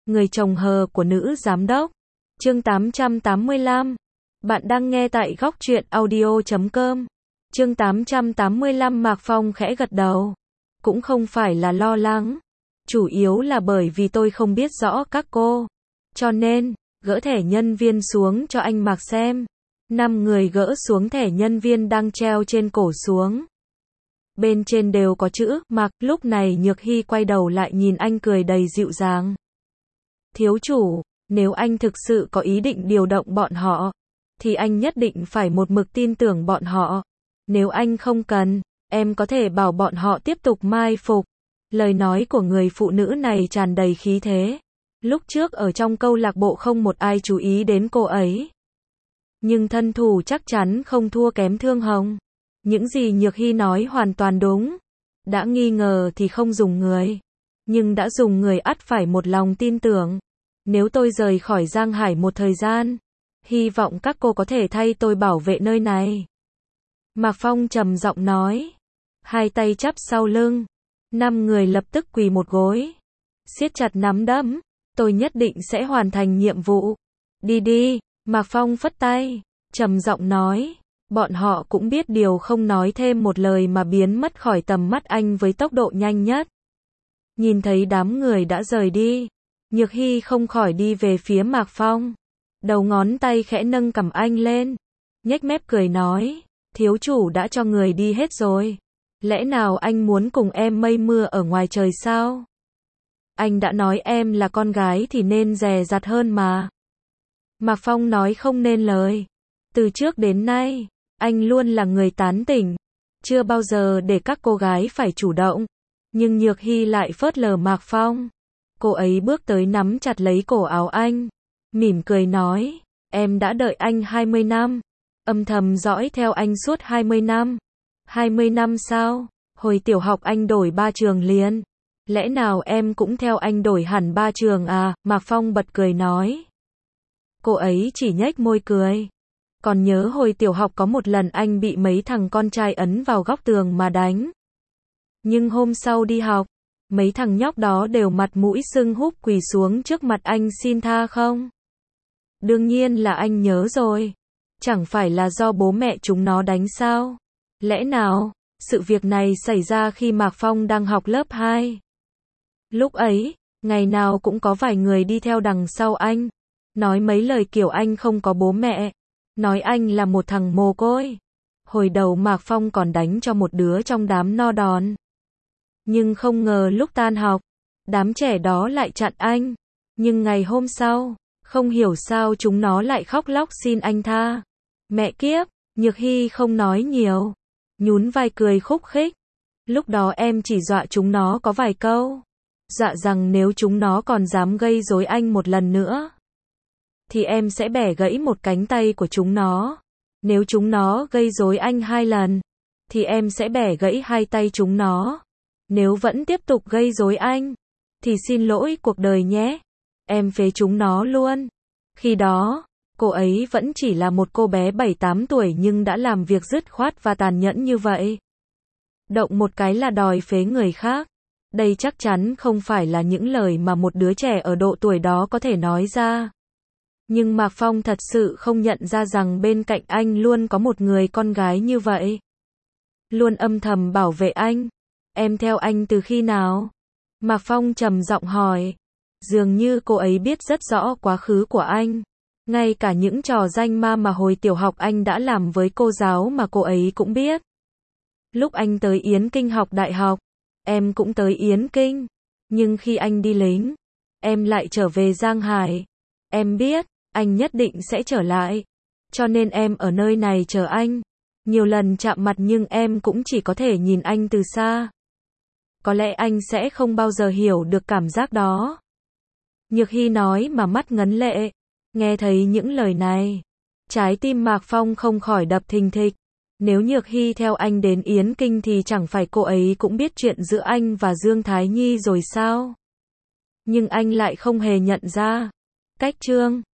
Người chồng hờ của nữ giám đốc. Chương 885. Bạn đang nghe tại góc truyện audio.com. Chương 885. Mạc Phong khẽ gật đầu. Cũng không phải là lo lắng. Chủ yếu là bởi vì tôi không biết rõ các cô. Cho nên, gỡ thẻ nhân viên xuống cho anh Mạc xem. 5 người gỡ xuống thẻ nhân viên đang treo trên cổ xuống. Bên trên đều có chữ Mạc. Lúc này Nhược Hy quay đầu lại nhìn anh cười đầy dịu dàng. Thiếu chủ, nếu anh thực sự có ý định điều động bọn họ, thì anh nhất định phải một mực tin tưởng bọn họ. Nếu anh không cần, em có thể bảo bọn họ tiếp tục mai phục. Lời nói của người phụ nữ này tràn đầy khí thế. Lúc trước ở trong câu lạc bộ không một ai chú ý đến cô ấy. Nhưng thân thủ chắc chắn không thua kém Thương Hồng. Những gì Nhược Hy nói hoàn toàn đúng. Đã nghi ngờ thì không dùng người. Nhưng đã dùng người ắt phải một lòng tin tưởng. Nếu tôi rời khỏi Giang Hải một thời gian, hy vọng các cô có thể thay tôi bảo vệ nơi này. Mạc Phong trầm giọng nói. Hai tay chắp sau lưng. 5 người lập tức quỳ một gối. Siết chặt nắm đấm. Tôi nhất định sẽ hoàn thành nhiệm vụ. Đi đi, Mạc Phong phất tay. Trầm giọng nói. Bọn họ cũng biết điều không nói thêm một lời mà biến mất khỏi tầm mắt anh với tốc độ nhanh nhất. Nhìn thấy đám người đã rời đi, Nhược Hy không khỏi đi về phía Mạc Phong. Đầu ngón tay khẽ nâng cằm anh lên. Nhếch mép cười nói. Thiếu chủ đã cho người đi hết rồi. Lẽ nào anh muốn cùng em mây mưa ở ngoài trời sao? Anh đã nói em là con gái thì nên dè dặt hơn mà. Mạc Phong nói không nên lời. Từ trước đến nay, anh luôn là người tán tỉnh. Chưa bao giờ để các cô gái phải chủ động. Nhưng Nhược Hy lại phớt lờ Mạc Phong. Cô ấy bước tới nắm chặt lấy cổ áo anh. Mỉm cười nói. Em đã đợi anh 20 năm. Âm thầm dõi theo anh suốt 20 năm. 20 năm sao? Hồi tiểu học anh đổi 3 trường liền. Lẽ nào em cũng theo anh đổi hẳn 3 trường à? Mạc Phong bật cười nói. Cô ấy chỉ nhếch môi cười. Còn nhớ hồi tiểu học có một lần anh bị mấy thằng con trai ấn vào góc tường mà đánh. Nhưng hôm sau đi học, mấy thằng nhóc đó đều mặt mũi sưng húp quỳ xuống trước mặt anh xin tha không? Đương nhiên là anh nhớ rồi. Chẳng phải là do bố mẹ chúng nó đánh sao? Lẽ nào, sự việc này xảy ra khi Mạc Phong đang học lớp 2. Lúc ấy, ngày nào cũng có vài người đi theo đằng sau anh. Nói mấy lời kiểu anh không có bố mẹ. Nói anh là một thằng mồ côi. Hồi đầu Mạc Phong còn đánh cho một đứa trong đám no đòn. Nhưng không ngờ lúc tan học, đám trẻ đó lại chặn anh. Nhưng ngày hôm sau, không hiểu sao chúng nó lại khóc lóc xin anh tha. Mẹ kiếp, Nhược Hy không nói nhiều. Nhún vai cười khúc khích. Lúc đó em chỉ dọa chúng nó có vài câu. Dọa rằng nếu chúng nó còn dám gây rối anh một lần nữa, thì em sẽ bẻ gãy một cánh tay của chúng nó. Nếu chúng nó gây rối anh 2 lần, thì em sẽ bẻ gãy 2 tay chúng nó. Nếu vẫn tiếp tục gây rối anh, thì xin lỗi cuộc đời nhé. Em phế chúng nó luôn. Khi đó, cô ấy vẫn chỉ là một cô bé 7-8 tuổi nhưng đã làm việc dứt khoát và tàn nhẫn như vậy. Động một cái là đòi phế người khác. Đây chắc chắn không phải là những lời mà một đứa trẻ ở độ tuổi đó có thể nói ra. Nhưng Mạc Phong thật sự không nhận ra rằng bên cạnh anh luôn có một người con gái như vậy. Luôn âm thầm bảo vệ anh. Em theo anh từ khi nào? Mạc Phong trầm giọng hỏi. Dường như cô ấy biết rất rõ quá khứ của anh. Ngay cả những trò danh ma mà hồi tiểu học anh đã làm với cô giáo mà cô ấy cũng biết. Lúc anh tới Yến Kinh học đại học, em cũng tới Yến Kinh. Nhưng khi anh đi lính, em lại trở về Giang Hải. Em biết, anh nhất định sẽ trở lại. Cho nên em ở nơi này chờ anh. Nhiều lần chạm mặt nhưng em cũng chỉ có thể nhìn anh từ xa. Có lẽ anh sẽ không bao giờ hiểu được cảm giác đó. Nhược Hy nói mà mắt ngấn lệ. Nghe thấy những lời này, trái tim Mạc Phong không khỏi đập thình thịch. Nếu Nhược Hy theo anh đến Yến Kinh thì chẳng phải cô ấy cũng biết chuyện giữa anh và Dương Thái Nhi rồi sao? Nhưng anh lại không hề nhận ra. Cách chương